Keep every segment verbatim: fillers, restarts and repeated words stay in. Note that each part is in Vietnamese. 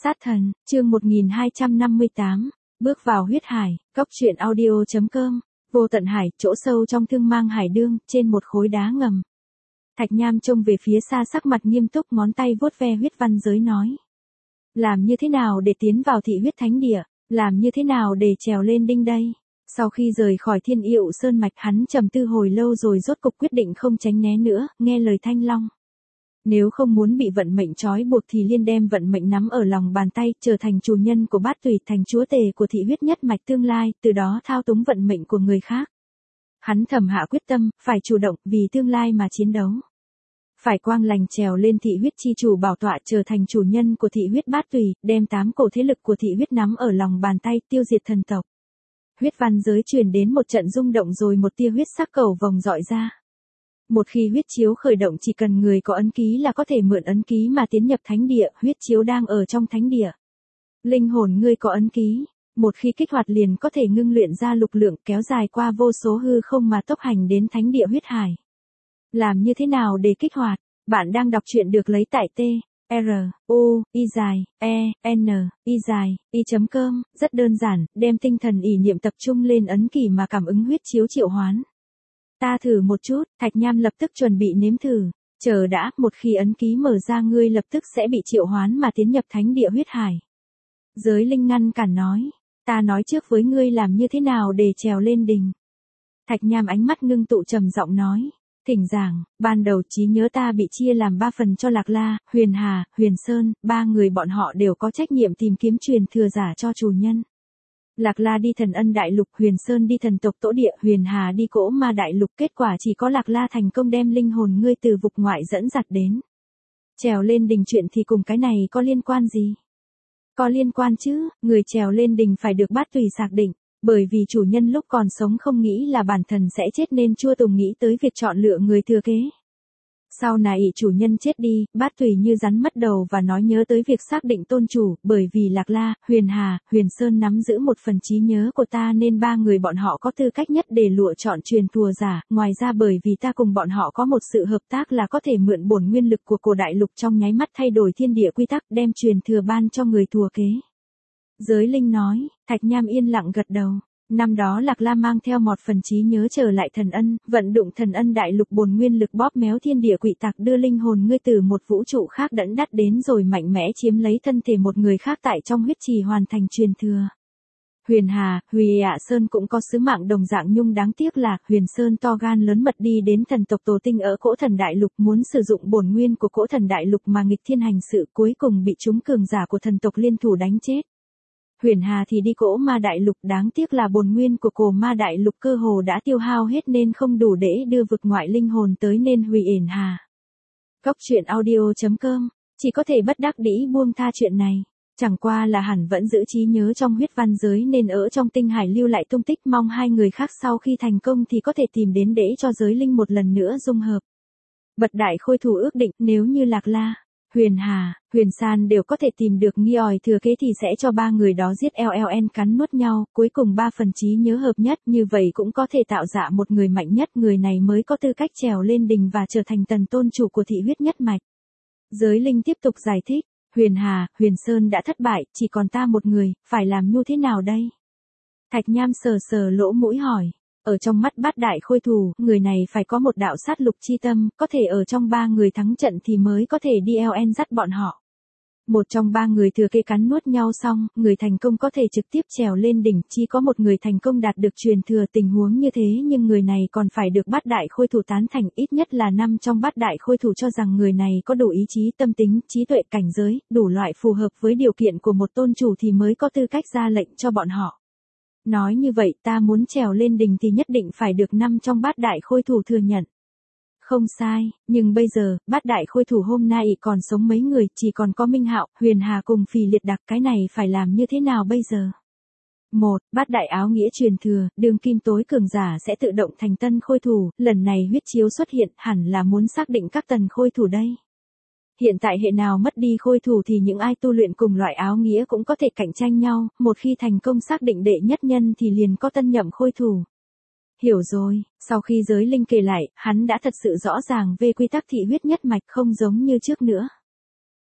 Sát thần, chương một nghìn hai trăm năm mươi tám, bước vào huyết hải, cốc truyện audio chấm com, vô tận hải, chỗ sâu trong thương mang hải đương, trên một khối đá ngầm. Thạch Nham trông về phía xa sắc mặt nghiêm túc, ngón tay vuốt ve huyết văn giới nói. Làm như thế nào để tiến vào thị huyết thánh địa, làm như thế nào để trèo lên đinh đây? Sau khi rời khỏi Thiên Yệu Sơn mạch, hắn trầm tư hồi lâu rồi rốt cục quyết định không tránh né nữa, nghe lời Thanh Long. Nếu không muốn bị vận mệnh trói buộc thì liên đem vận mệnh nắm ở lòng bàn tay, trở thành chủ nhân của bát tùy, thành chúa tể của thị huyết nhất mạch tương lai, từ đó thao túng vận mệnh của người khác. Hắn thầm hạ quyết tâm, phải chủ động, vì tương lai mà chiến đấu. Phải quang lành trèo lên thị huyết chi chủ bảo tọa, trở thành chủ nhân của thị huyết bát tùy, đem tám cổ thế lực của thị huyết nắm ở lòng bàn tay, tiêu diệt thần tộc. Huyết văn giới truyền đến một trận rung động, rồi một tia huyết sắc cầu vồng dọi ra. Một khi huyết chiếu khởi động, chỉ cần người có ấn ký là có thể mượn ấn ký mà tiến nhập thánh địa, huyết chiếu đang ở trong thánh địa. Linh hồn ngươi có ấn ký, một khi kích hoạt liền có thể ngưng luyện ra lực lượng kéo dài qua vô số hư không mà tốc hành đến thánh địa huyết hải. Làm như thế nào để kích hoạt? Bạn đang đọc truyện được lấy tại T, R, U, I dài, E, N, I dài, I chấm com, rất đơn giản, đem tinh thần ý niệm tập trung lên ấn kỷ mà cảm ứng huyết chiếu triệu hoán. Ta thử một chút, Thạch Nham lập tức chuẩn bị nếm thử, chờ đã, một khi ấn ký mở ra ngươi lập tức sẽ bị triệu hoán mà tiến nhập thánh địa huyết hải. Giới linh ngăn cản nói, ta nói trước với ngươi làm như thế nào để trèo lên đỉnh. Thạch Nham ánh mắt ngưng tụ trầm giọng nói, thỉnh giảng, ban đầu trí nhớ ta bị chia làm ba phần cho Lạc La, Huyền Hà, Huyền Sơn, ba người bọn họ đều có trách nhiệm tìm kiếm truyền thừa giả cho chủ nhân. Lạc La đi Thần Ân Đại Lục, Huyền Sơn đi thần tộc Tổ Địa, Huyền Hà đi Cỗ Ma Đại Lục, kết quả chỉ có Lạc La thành công đem linh hồn ngươi từ vực ngoại dẫn dắt đến. Trèo lên đỉnh chuyện thì cùng cái này có liên quan gì? Có liên quan chứ, người trèo lên đỉnh phải được bát tùy xác định, bởi vì chủ nhân lúc còn sống không nghĩ là bản thân sẽ chết nên Chua Tùng nghĩ tới việc chọn lựa người thừa kế. Sau này chủ nhân chết đi, bát tùy như rắn mất đầu và nói nhớ tới việc xác định tôn chủ, bởi vì Lạc La, Huyền Hà, Huyền Sơn nắm giữ một phần trí nhớ của ta nên ba người bọn họ có tư cách nhất để lựa chọn truyền thừa giả, ngoài ra bởi vì ta cùng bọn họ có một sự hợp tác là có thể mượn bổn nguyên lực của cổ đại lục trong nháy mắt thay đổi thiên địa quy tắc, đem truyền thừa ban cho người thừa kế. Giới linh nói, Thạch Nham yên lặng gật đầu. Năm đó Lạc La mang theo một phần trí nhớ trở lại Thần Ân, vận dụng Thần Ân Đại Lục bổn nguyên lực bóp méo thiên địa quỷ tạc, đưa linh hồn ngươi từ một vũ trụ khác đẫn đắt đến rồi mạnh mẽ chiếm lấy thân thể một người khác tại trong huyết trì hoàn thành truyền thừa. Huyền Hà, Huyền Ạ Sơn cũng có sứ mạng đồng dạng, nhưng đáng tiếc là Huyền Sơn to gan lớn mật đi đến thần tộc Tổ Tinh ở Cỗ Thần Đại Lục, muốn sử dụng bổn nguyên của Cỗ Thần Đại Lục mà nghịch thiên hành sự, cuối cùng bị chúng cường giả của thần tộc liên thủ đánh chết. Huyền Hà thì đi Cỗ Ma Đại Lục, đáng tiếc là bổn nguyên của Cổ Ma Đại Lục cơ hồ đã tiêu hao hết nên không đủ để đưa vực ngoại linh hồn tới nên hủy Huyền Hà. Cốc truyện audio chấm com, chỉ có thể bất đắc dĩ buông tha chuyện này, chẳng qua là hẳn vẫn giữ trí nhớ trong huyết văn giới nên ở trong tinh hải lưu lại tung tích, mong hai người khác sau khi thành công thì có thể tìm đến để cho giới linh một lần nữa dung hợp. Bật đại khôi thủ ước định, nếu như Lạc La, Huyền Hà, Huyền San đều có thể tìm được nghi ỏi thừa kế thì sẽ cho ba người đó giết ln cắn nuốt nhau, cuối cùng ba phần trí nhớ hợp nhất, như vậy cũng có thể tạo ra một người mạnh nhất, người này mới có tư cách trèo lên đỉnh và trở thành tần tôn chủ của thị huyết nhất mạch. Giới linh tiếp tục giải thích, Huyền Hà, Huyền Sơn đã thất bại, chỉ còn ta một người, phải làm như thế nào đây? Thạch Nham sờ sờ lỗ mũi hỏi. Ở trong mắt bát đại khôi thủ, người này phải có một đạo sát lục chi tâm, có thể ở trong ba người thắng trận thì mới có thể đi ln dắt bọn họ. Một trong ba người thừa kế cắn nuốt nhau xong, người thành công có thể trực tiếp trèo lên đỉnh, chỉ có một người thành công đạt được truyền thừa. Tình huống như thế nhưng người này còn phải được bát đại khôi thủ tán thành, ít nhất là năm trong bát đại khôi thủ cho rằng người này có đủ ý chí, tâm tính, trí tuệ, cảnh giới, đủ loại phù hợp với điều kiện của một tôn chủ thì mới có tư cách ra lệnh cho bọn họ. Nói như vậy, ta muốn trèo lên đỉnh thì nhất định phải được năm trong bát đại khôi thủ thừa nhận. Không sai, nhưng bây giờ, bát đại khôi thủ hôm nay còn sống mấy người, chỉ còn có Minh Hạo, Huyền Hà cùng Phì Liệt Đặc, cái này phải làm như thế nào bây giờ? Một, bát đại áo nghĩa truyền thừa, đường kim tối cường giả sẽ tự động thành tân khôi thủ, lần này huyết chiếu xuất hiện, hẳn là muốn xác định các tần khôi thủ đây. Hiện tại hệ nào mất đi khôi thủ thì những ai tu luyện cùng loại áo nghĩa cũng có thể cạnh tranh nhau, một khi thành công xác định đệ nhất nhân thì liền có tân nhậm khôi thủ. Hiểu rồi, sau khi giới linh kể lại, hắn đã thật sự rõ ràng về quy tắc thị huyết nhất mạch, không giống như trước nữa.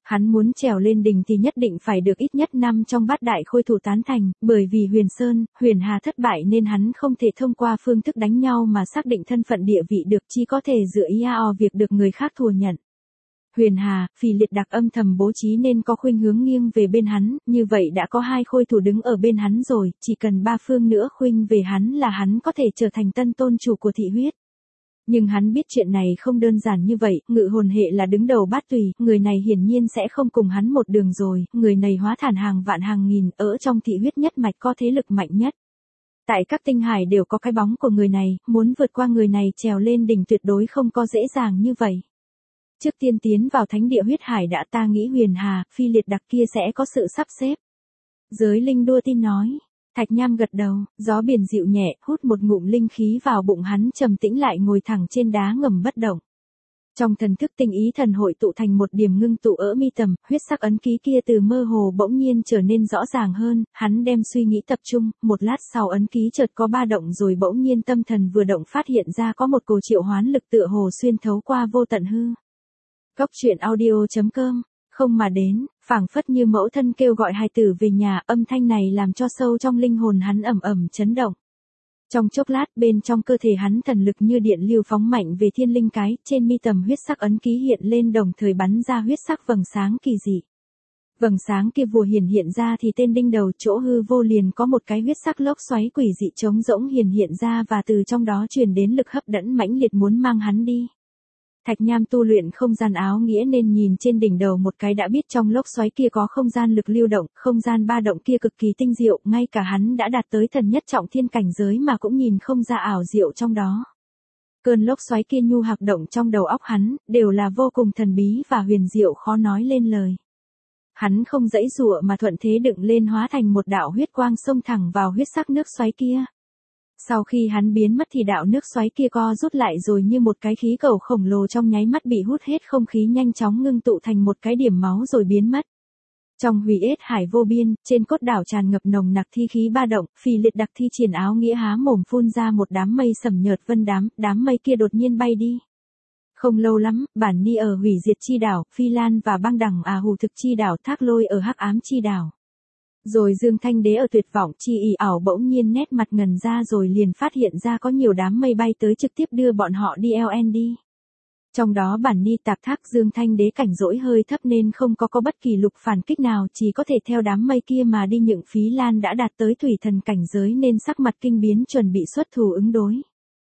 Hắn muốn trèo lên đỉnh thì nhất định phải được ít nhất năm trong bát đại khôi thủ tán thành, bởi vì Huyền Sơn, Huyền Hà thất bại nên hắn không thể thông qua phương thức đánh nhau mà xác định thân phận địa vị được, chỉ có thể dựa vào việc được người khác thừa nhận. Huyền Hà, Phỉ Liệt Đặc âm thầm bố trí nên có khuynh hướng nghiêng về bên hắn, như vậy đã có hai khôi thủ đứng ở bên hắn rồi, chỉ cần ba phương nữa khuynh về hắn là hắn có thể trở thành tân tôn chủ của thị huyết. Nhưng hắn biết chuyện này không đơn giản như vậy, Ngự Hồn hệ là đứng đầu bát tùy, người này hiển nhiên sẽ không cùng hắn một đường rồi, người này hóa thản hàng vạn hàng nghìn, ở trong thị huyết nhất mạch có thế lực mạnh nhất. Tại các tinh hải đều có cái bóng của người này, muốn vượt qua người này trèo lên đỉnh tuyệt đối không có dễ dàng như vậy. Trước tiên tiến vào thánh địa huyết hải đã, ta nghĩ Huyền Hà, Phi Liệt Đặc kia sẽ có sự sắp xếp. Giới linh đua tin nói. Thạch Nham gật đầu, gió biển dịu nhẹ, hút một ngụm linh khí vào bụng hắn, trầm tĩnh lại ngồi thẳng trên đá ngầm bất động. Trong thần thức tinh ý thần hội tụ thành một điểm ngưng tụ ở mi tầm, huyết sắc ấn ký kia từ mơ hồ bỗng nhiên trở nên rõ ràng hơn, hắn đem suy nghĩ tập trung, một lát sau ấn ký chợt có ba động rồi bỗng nhiên tâm thần vừa động phát hiện ra có một cổ triệu hoán lực tựa hồ xuyên thấu qua vô tận hư. Cốc truyện audio chấm com, không mà đến, phảng phất như mẫu thân kêu gọi hài tử về nhà, âm thanh này làm cho sâu trong linh hồn hắn ầm ầm chấn động. Trong chốc lát bên trong cơ thể hắn thần lực như điện lưu phóng mạnh về thiên linh cái, trên mi tầm huyết sắc ấn ký hiện lên đồng thời bắn ra huyết sắc vầng sáng kỳ dị. Vầng sáng kia vừa hiển hiện ra thì tên đinh đầu chỗ hư vô liền có một cái huyết sắc lốc xoáy quỷ dị trống rỗng hiển hiện ra và từ trong đó truyền đến lực hấp dẫn mãnh liệt muốn mang hắn đi. Thạch Nham tu luyện không gian áo nghĩa nên nhìn trên đỉnh đầu một cái đã biết trong lốc xoáy kia có không gian lực lưu động, không gian ba động kia cực kỳ tinh diệu, ngay cả hắn đã đạt tới thần nhất trọng thiên cảnh giới mà cũng nhìn không ra ảo diệu trong đó. Cơn lốc xoáy kia nhu hoạt động trong đầu óc hắn, đều là vô cùng thần bí và huyền diệu khó nói lên lời. Hắn không dãy dụa mà thuận thế đựng lên hóa thành một đạo huyết quang xông thẳng vào huyết sắc nước xoáy kia. Sau khi hắn biến mất thì đạo nước xoáy kia co rút lại rồi như một cái khí cầu khổng lồ trong nháy mắt bị hút hết không khí nhanh chóng ngưng tụ thành một cái điểm máu rồi biến mất. Trong hủy ết hải vô biên, trên cốt đảo tràn ngập nồng nặc thi khí ba động, Phỉ Liệt Đặc thi triển áo nghĩa há mồm phun ra một đám mây sầm nhợt vân đám, đám mây kia đột nhiên bay đi. Không lâu lắm, Bản Ni ở hủy diệt chi đảo, Phi Lan và băng đẳng à hù thực chi đảo, Thác Lôi ở hắc ám chi đảo. Rồi Dương Thanh Đế ở tuyệt vọng chi ỉ ảo bỗng nhiên nét mặt ngần ra rồi liền phát hiện ra có nhiều đám mây bay tới trực tiếp đưa bọn họ đi lờ en đi. Trong đó Bản Ni tạp thác Dương Thanh Đế cảnh rỗi hơi thấp nên không có có bất kỳ lục phản kích nào, chỉ có thể theo đám mây kia mà đi. Những Phí Lan đã đạt tới thủy thần cảnh giới nên sắc mặt kinh biến chuẩn bị xuất thủ ứng đối.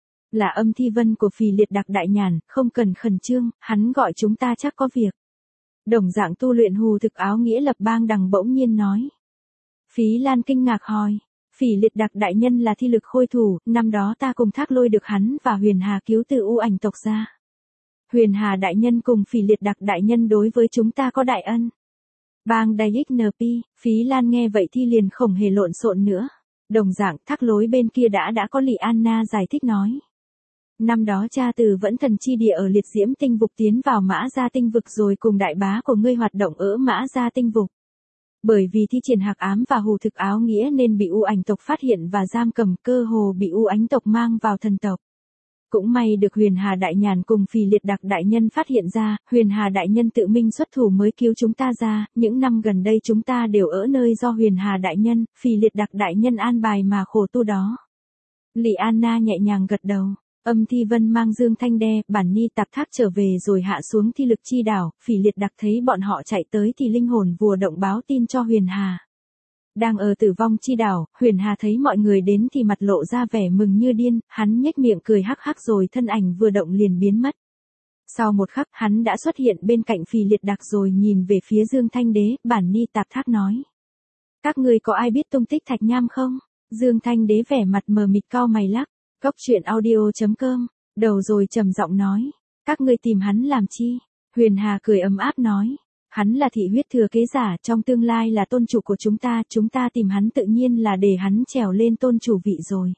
Là Âm Thi Vân của Phỉ Liệt Đặc đại nhàn, không cần khẩn trương, hắn gọi chúng ta chắc có việc. Đồng dạng tu luyện hù thực áo nghĩa Lập Bang Đằng bỗng nhiên nói. Phí Lan kinh ngạc hỏi, Phỉ Liệt Đặc đại nhân là thi lực khôi thủ, năm đó ta cùng Thác Lôi được hắn và Huyền Hà cứu từ u ảnh tộc ra. Huyền Hà đại nhân cùng Phỉ Liệt Đặc đại nhân đối với chúng ta có đại ân. Bang Đài ích en pê, Phí Lan nghe vậy thì liền không hề lộn xộn nữa. Đồng dạng Thác Lối bên kia đã đã có Lị Anna giải thích nói. Năm đó cha từ Vẫn Thần chi địa ở Liệt Diễm tinh vực tiến vào Mã Gia tinh vực rồi cùng đại bá của ngươi hoạt động ở Mã Gia tinh vực. Bởi vì thi triển hạc ám và hù thực áo nghĩa nên bị u ảnh tộc phát hiện và giam cầm, cơ hồ bị u ánh tộc mang vào thần tộc. Cũng may được Huyền Hà đại nhàn cùng Phỉ Liệt Đặc đại nhân phát hiện ra, Huyền Hà đại nhân tự mình xuất thủ mới cứu chúng ta ra, những năm gần đây chúng ta đều ở nơi do Huyền Hà đại nhân, Phỉ Liệt Đặc đại nhân an bài mà khổ tu đó. Lị Anna nhẹ nhàng gật đầu. Âm Thi Vân mang Dương Thanh Đe, Bản Ni tạp thác trở về rồi hạ xuống thi lực chi đảo, Phỉ Liệt Đặc thấy bọn họ chạy tới thì linh hồn vùa động báo tin cho Huyền Hà. Đang ở tử vong chi đảo, Huyền Hà thấy mọi người đến thì mặt lộ ra vẻ mừng như điên, hắn nhếch miệng cười hắc hắc rồi thân ảnh vừa động liền biến mất. Sau một khắc hắn đã xuất hiện bên cạnh Phỉ Liệt Đặc rồi nhìn về phía Dương Thanh Đế, Bản Ni tạp thác nói. Các người có ai biết tung tích Thạch Nham không? Dương Thanh Đế vẻ mặt mờ mịt cau mày lắc. Cốc truyện audio chấm com, đầu rồi trầm giọng nói, các ngươi tìm hắn làm chi? Huyền Hà cười ấm áp nói, hắn là thị huyết thừa kế giả, trong tương lai là tôn chủ của chúng ta, chúng ta tìm hắn tự nhiên là để hắn trèo lên tôn chủ vị rồi.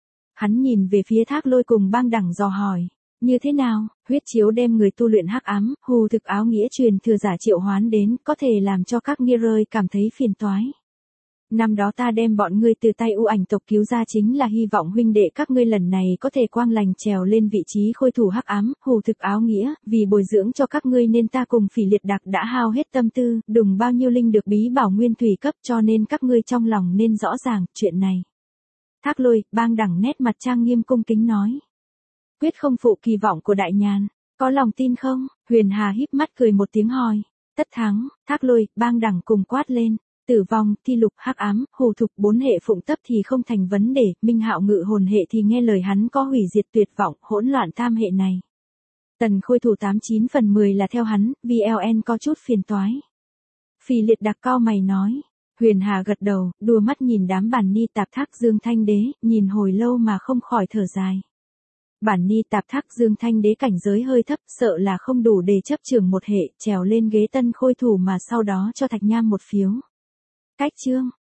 Hắn nhìn về phía Thác Lôi cùng Bang Đẳng dò hỏi, như thế nào, huyết chiếu đem người tu luyện hắc ám, hù thực áo nghĩa truyền thừa giả triệu hoán đến, có thể làm cho các Nghê Rơi cảm thấy phiền toái. Năm đó ta đem bọn ngươi từ tay u ảnh tộc cứu ra chính là hy vọng huynh đệ các ngươi lần này có thể quang lành trèo lên vị trí khôi thủ hắc ám, hù thực áo nghĩa, vì bồi dưỡng cho các ngươi nên ta cùng Phỉ Liệt Đặc đã hao hết tâm tư, đùng bao nhiêu linh được bí bảo nguyên thủy cấp cho nên các ngươi trong lòng nên rõ ràng chuyện này. Thác Lôi, Bang Đẳng nét mặt trang nghiêm cung kính nói. Quyết không phụ kỳ vọng của đại nhàn, có lòng tin không? Huyền Hà híp mắt cười một tiếng hỏi. Tất thắng, Thác Lôi, Bang Đẳng cùng quát lên. Tử vong, thi lục, hắc ám, hù thục bốn hệ phụng tấp thì không thành vấn đề, Minh Hạo ngự hồn hệ thì nghe lời hắn có hủy diệt tuyệt vọng, hỗn loạn tam hệ này. Tần Khôi thủ tám chín phần mười là theo hắn, vê lờ en có chút phiền toái. Phỉ Liệt Đặc cao mày nói. Huyền Hà gật đầu, đua mắt nhìn đám bản ni tạp thác Dương Thanh Đế, nhìn hồi lâu mà không khỏi thở dài. Bản ni tạp thác Dương Thanh Đế cảnh giới hơi thấp, sợ là không đủ để chấp trưởng một hệ, trèo lên ghế Tân Khôi thủ mà sau đó cho Thạch Nham một phiếu. Cách chương